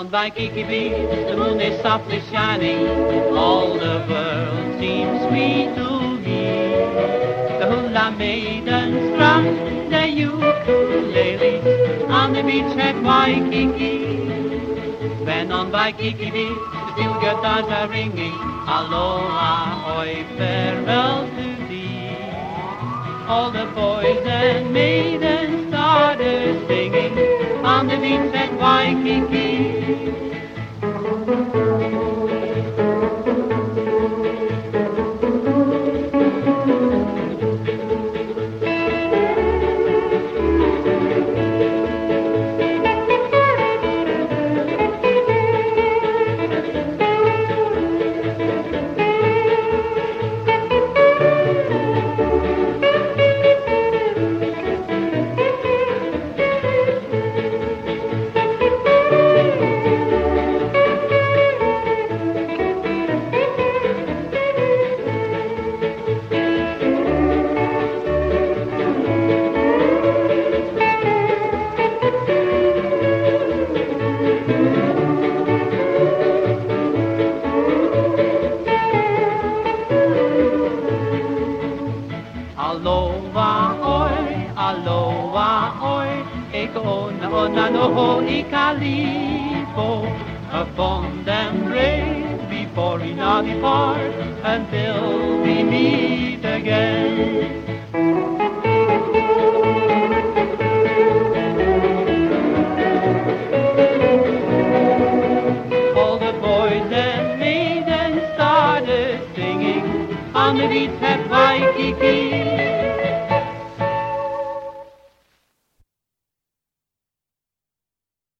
on Waikiki Beach, the moon is softly shining. All the world seems sweet to me. The hula maidens strum their ukuleles on the beach at Waikiki. When on Waikiki Beach, the steel guitars are ringing. Aloha, oi, farewell to thee. All the boys and maidens started singing on the beach at Waikiki. Aloha oi, e kona ona no ho'i kalifo. Upon them brave before we now depart, until we meet again. All the boys and maidens started singing on the beach at Waikiki.